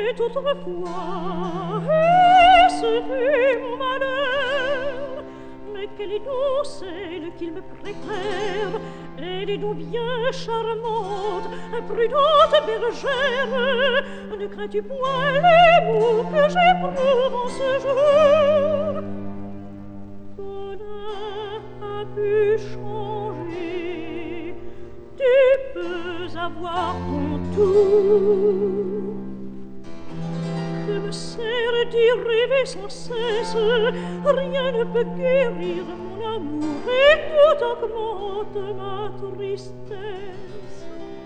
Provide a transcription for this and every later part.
était autrefois, et ce fut mon malheur. Mais quelle est donc celle qu'il me préfère? Elle est donc bien charmante, prudente bergère. Ne crains-tu point les mots que j'éprouve en ce jour? Colin a pu changer, tu peux avoir ton tour. Que me sert d'y rêver sans cesse? Rien ne peut guérir mon amour, et tout augmente ma tristesse.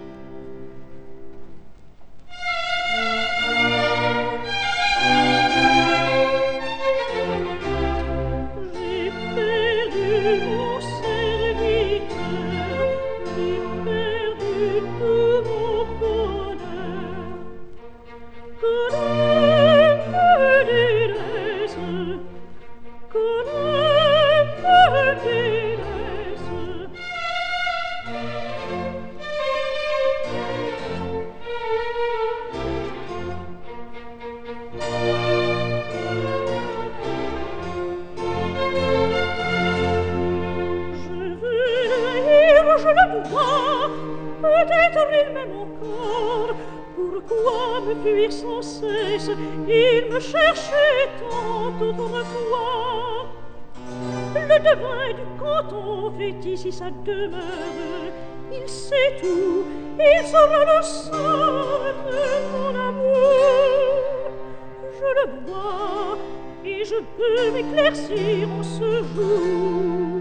J'ai perdu mon serviteur, j'ai perdu tout mon bonheur. Colin, me délaisse, Colin, me délaisse. Je veux le haïr, je le vois, peut-être il m'aime encore. Pourquoi me fuir sans cesse? Il me cherchait tant autrefois. Le devin du canton fait ici sa demeure. Il sait tout, il saura le sort de mon amour. Je le vois et je peux m'éclaircir en ce jour.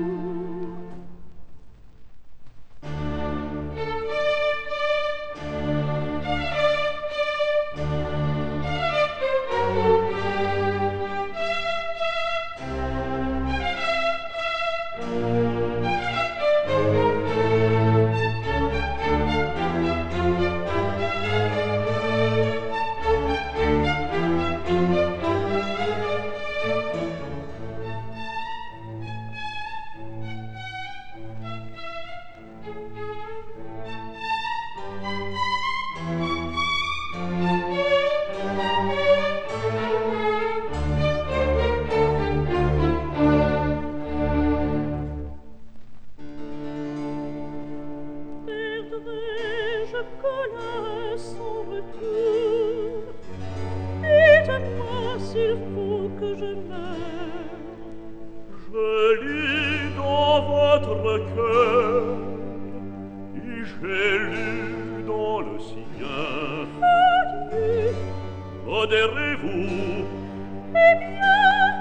Perdrai-je Colin son retour? Dites-moi s'il faut que je meure. Je lis dans votre cœur, et j'ai lu dans le sien. Adieu, Modérez-vous, eh bien,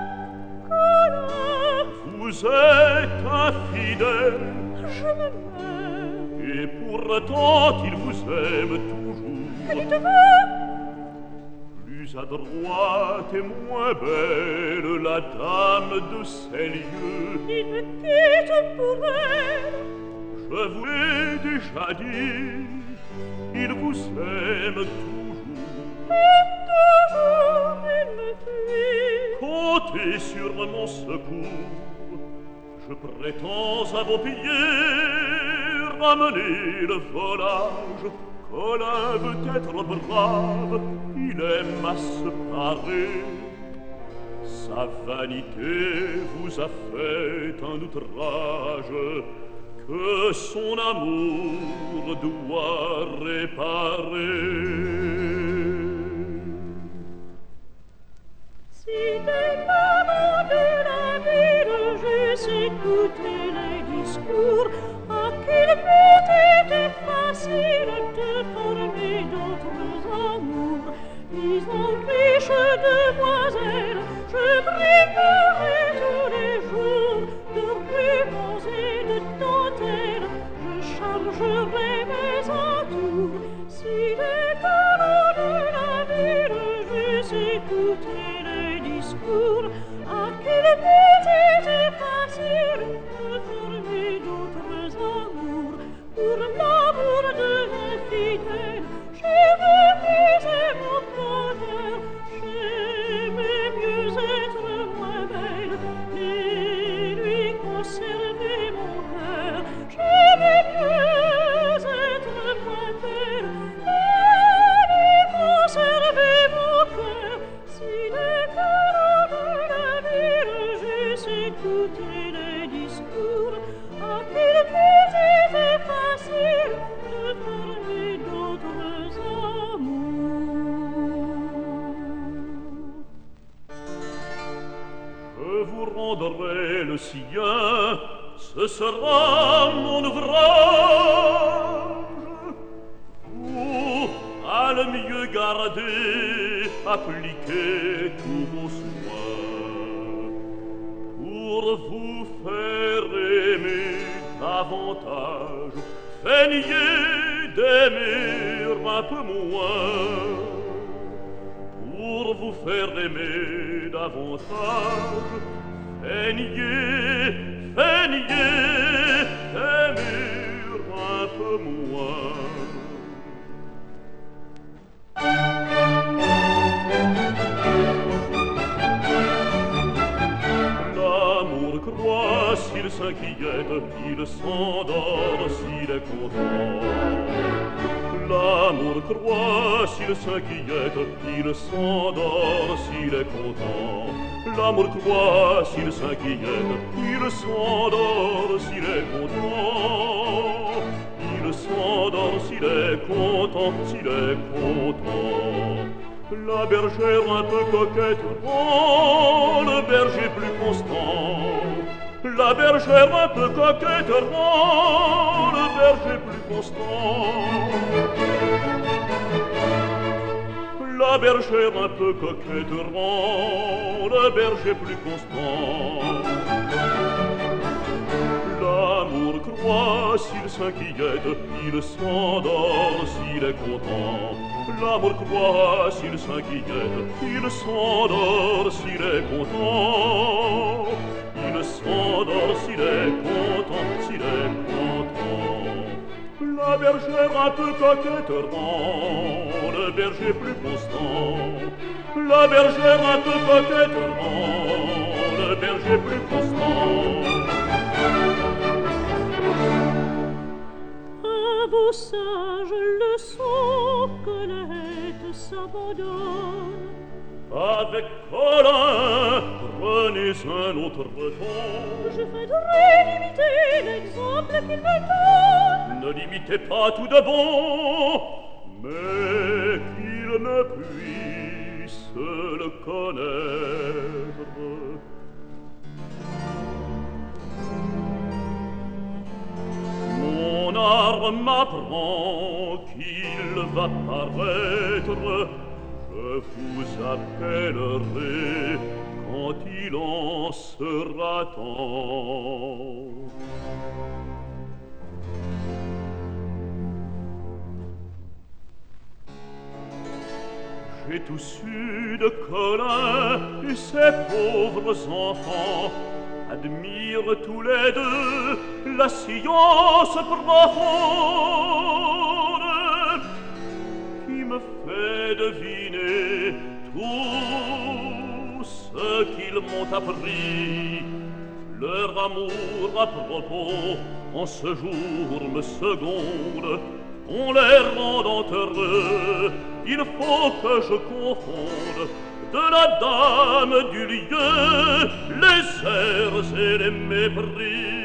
Colin, vous êtes infidèle, je me meurs. et pourtant il vous aime toujours. Dites-vous, Plus adroite et moins belle, la dame de ces lieux. il me quitte pour elle. Je vous l'ai déjà dit, il vous aime toujours. Et toujours il me fuit. Comptez sur mon secours, je prétends à vos pieds ramener le volage. Colin veut être brave, il aime à se parer. Sa vanité vous a fait un outrage que son amour doit réparer. Si des parents de la ville j'eusse écouté les discours, à quel but était facile de former d'autres amours. Mis en riche demoiselle, je briguerai tous les jours de rubans et de dentelles, je chargerai mes atours. Si les parents de la ville j'eusse écouté les discours, à quel but était facile de former d'autres le sien, ce sera mon ouvrage. Vous, à le mieux garder, appliquez tous vos soins pour vous faire aimer davantage. Feignez d'aimer un peu moins pour vous faire aimer davantage. Feignez d'aimer un peu moins. L'amour croit s'il s'inquiète, il s'endort s'il est content. L'amour croit s'il s'inquiète, il s'endort s'il est content. L'amour croit s'il s'inquiète, il s'endort s'il est content. Il s'endort s'il est content, s'il est content. La bergère un peu coquette rend le berger plus constant. La bergère un peu coquette rend le berger plus constant. La bergère un peu coquette rend le berger plus constant. L'amour croit s'il s'inquiète, il s'endort s'il est content. L'amour croit s'il s'inquiète, il s'endort s'il est content. Il s'endort s'il est content, s'il est content. La bergère un peu coquette rend le berger plus constant. La bergère un peu coquette rend le berger plus constant. À vos sages leçons, Colette s'abandonne. Avec Colin, prenez un autre ton. Je voudrais limiter l'exemple qu'il me donne. Ne limitez pas tout de bon, mais qu'il ne puisse le connaître. Mon art m'apprend qu'il va paraître. Je vous appellerai quand il en sera temps. J'ai tout su de Colin et ses pauvres enfants. Admirent tous les deux la science profonde qui me fait deviner tout ce qu'ils m'ont appris. Leur amour à propos en ce jour me seconde. On les rendant heureux, il faut que je confonde de la dame du lieu les airs et les mépris.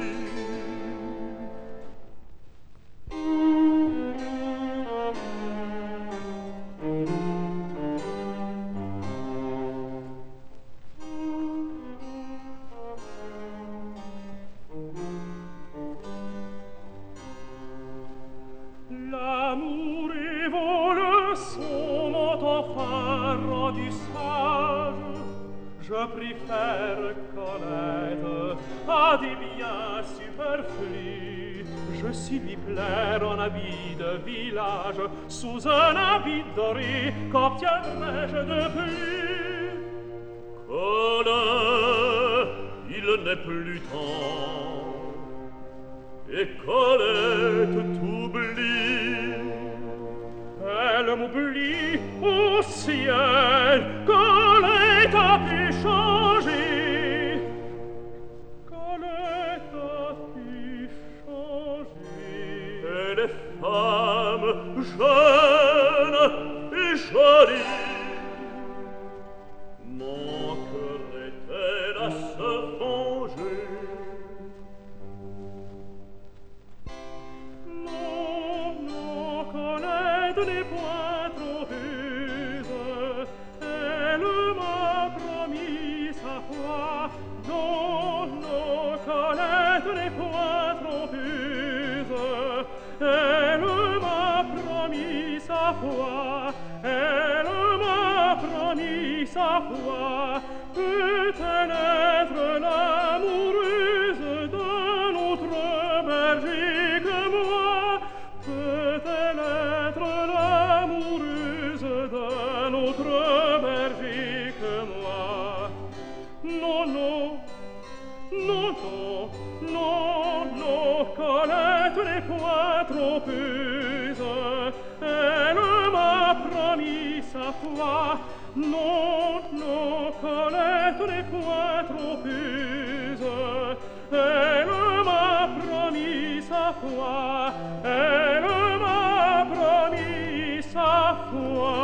L'amour et vos leçons m'ont enfin rendu sage. Je préfère connaître à des biens superflus. Je suis lui plaire en habit de village, sous un habit doré, qu'obtiendrai-je de plus? Colin, il n'est plus temps, et Colette t'oublie. Elle m'oublie au ciel, Colette a pu changer. Colette a pu changer. Elle est femme jeune et jolie. Manquerait-elle à se venger? N'est point trop ruse, elle m'a promis sa foi, non, sa foi, elle m'a promis sa foi. Peut-elle être l'amoureuse d'un autre berger que moi? Peut-elle être l'amoureuse d'un autre berger que moi? Non, non, non, non, non, non, Colette n'est point trompeuse. Elle m'a promis sa foi. Non, non, Colette n'est point trompeuse. Elle m'a promis sa foi. Elle m'a promis sa foi.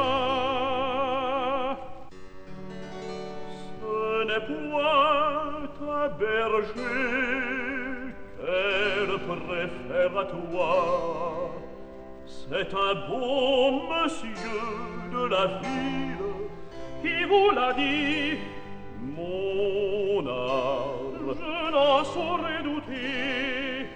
Ce n'est point ta berger qu'elle préfère à toi. C'est un beau monsieur de la ville qui vous l'a dit. Mon âme, je n'en saurais douter.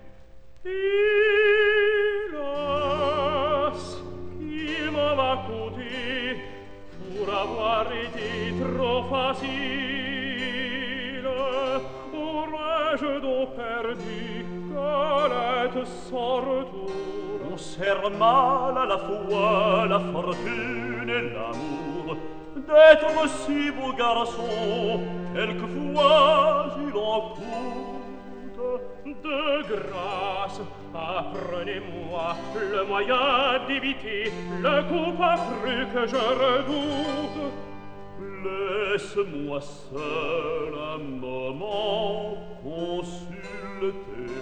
Hélas, qu'il m'en va coûter pour avoir été trop facile. Aurais-je donc perdu Colette sans retour? On sert mal à la foi, la fortune et l'amour d'être si beau garçon, quelquefois il en coûte. De grâce, apprenez-moi le moyen d'éviter le coup affreux que je redoute. Laisse-moi seul un moment consulter.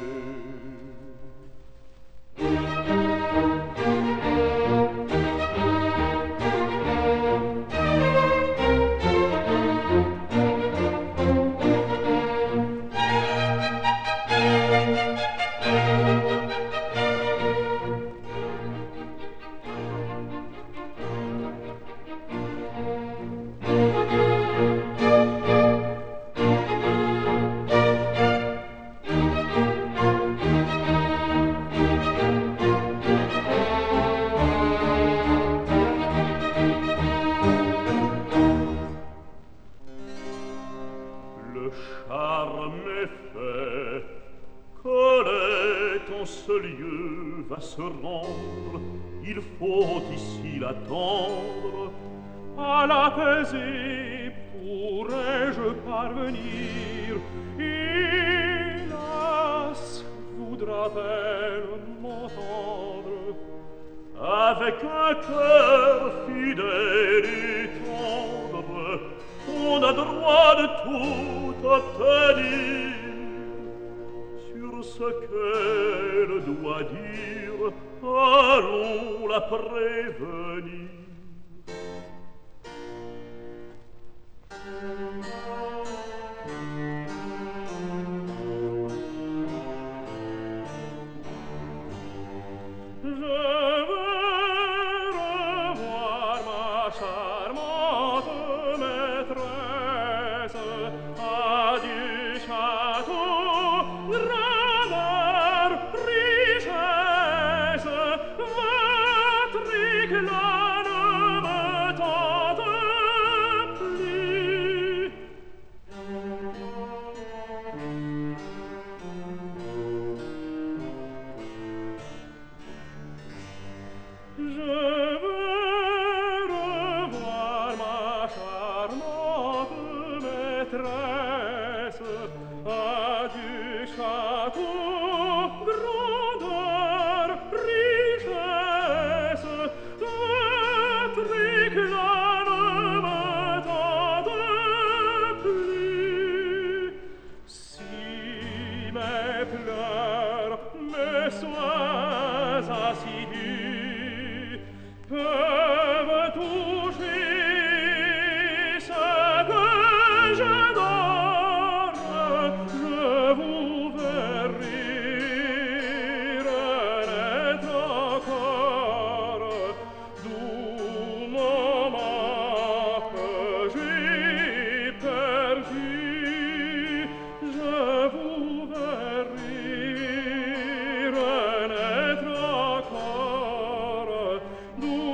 Se rendre, il faut ici l'attendre. À l'apaiser, pourrais-je parvenir? Hélas, voudra-t-elle m'entendre? Avec un cœur fidèle et tendre, on a droit de tout obtenir. Sur ce qu'elle doit dire, allons la prévenir. Du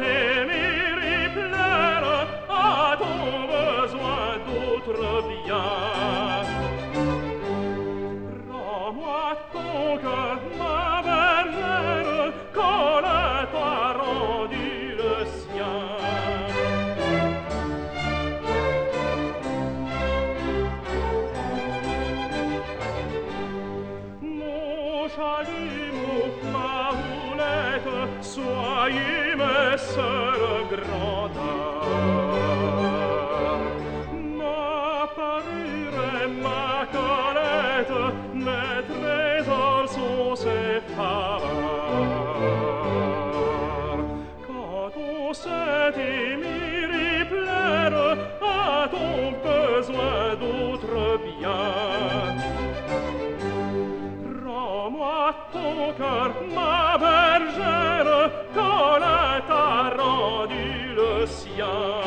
t'aimer et plaire à ton besoin d'autre bien. Rends-moi ton cœur, ma bergère, quand elle t'a rendu le sien. Mon chalumeau, ma houlette, soyez mes seuls grands ma parure et ma colette, mes trésors sont ses phares. Quand on sait aimer et plaire à ton besoin d'autre bien, rends-moi ton cœur, ma bergère, quand elle t'a rendu le sien.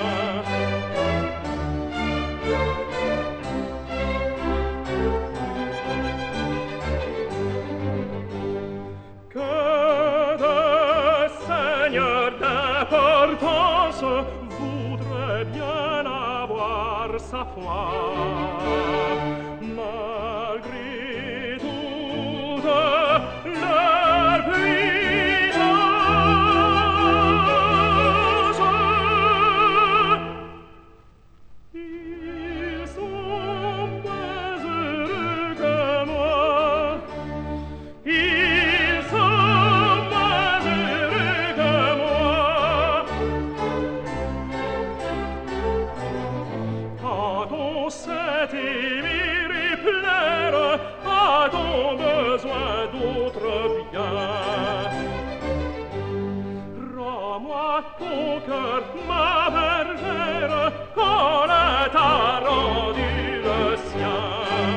Que de seigneurs d'importance voudraient bien avoir sa foi, malgré toute leur puissance. Ils sont moins heureux que moi. Ils sont moins heureux que moi. Quand on sait aimer et plaire à ton besoin d'autre bien, rends-moi ton cœur, ma bergère, quand elle t'a rendu le sien.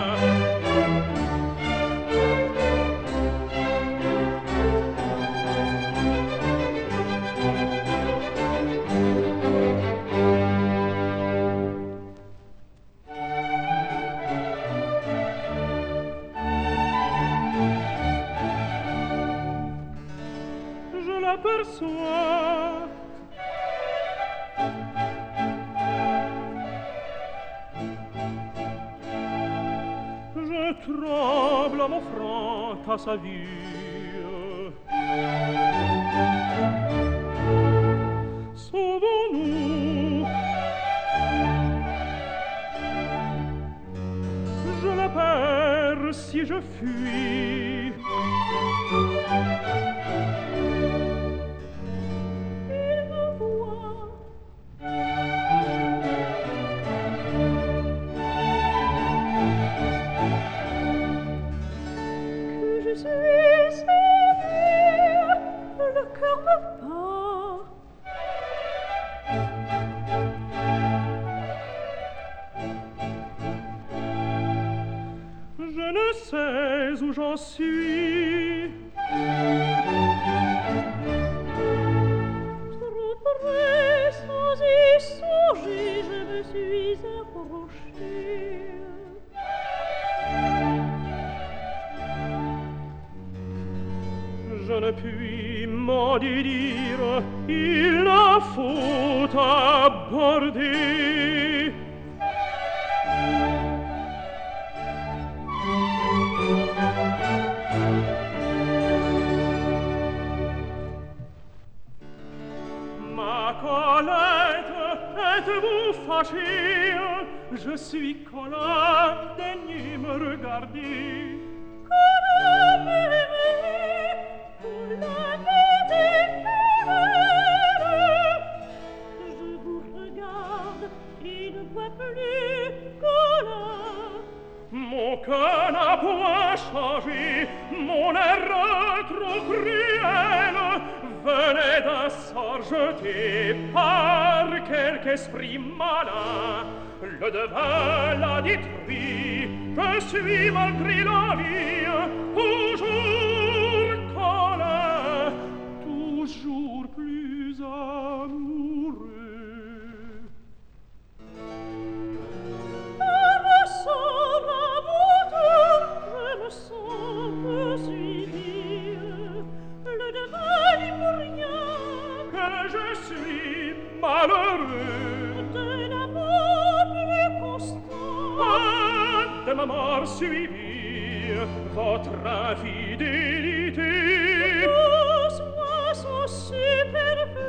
Je l'aperçois. Je tremble à mon front à sa vue. Sauvons-nous. Je la perds si je fuis. Il me voit. Que je suis aimée, le cœur me bat. Je ne sais où j'en suis. Trop près, sans y songer, je me suis approchée. Je ne puis m'en dire, il la faut aborder. Ma Colette, êtes-vous fâchée? Je suis Colette, daignez me regarder. Je vous regarde et ne vois plus Colin. Mon cœur n'a point changé, mon air trop cruel venait d'un sort jeté par quelque esprit malin. Le devin l'a détruit, je suis malgré la vie toujours Colin, toujours plus amoureux. Je me sens poursuivie. Le devin dit pour rien que je suis suis malheureux d'un amour plus constant, de ma mort suivie votre infidélité. tous moi sont superflus.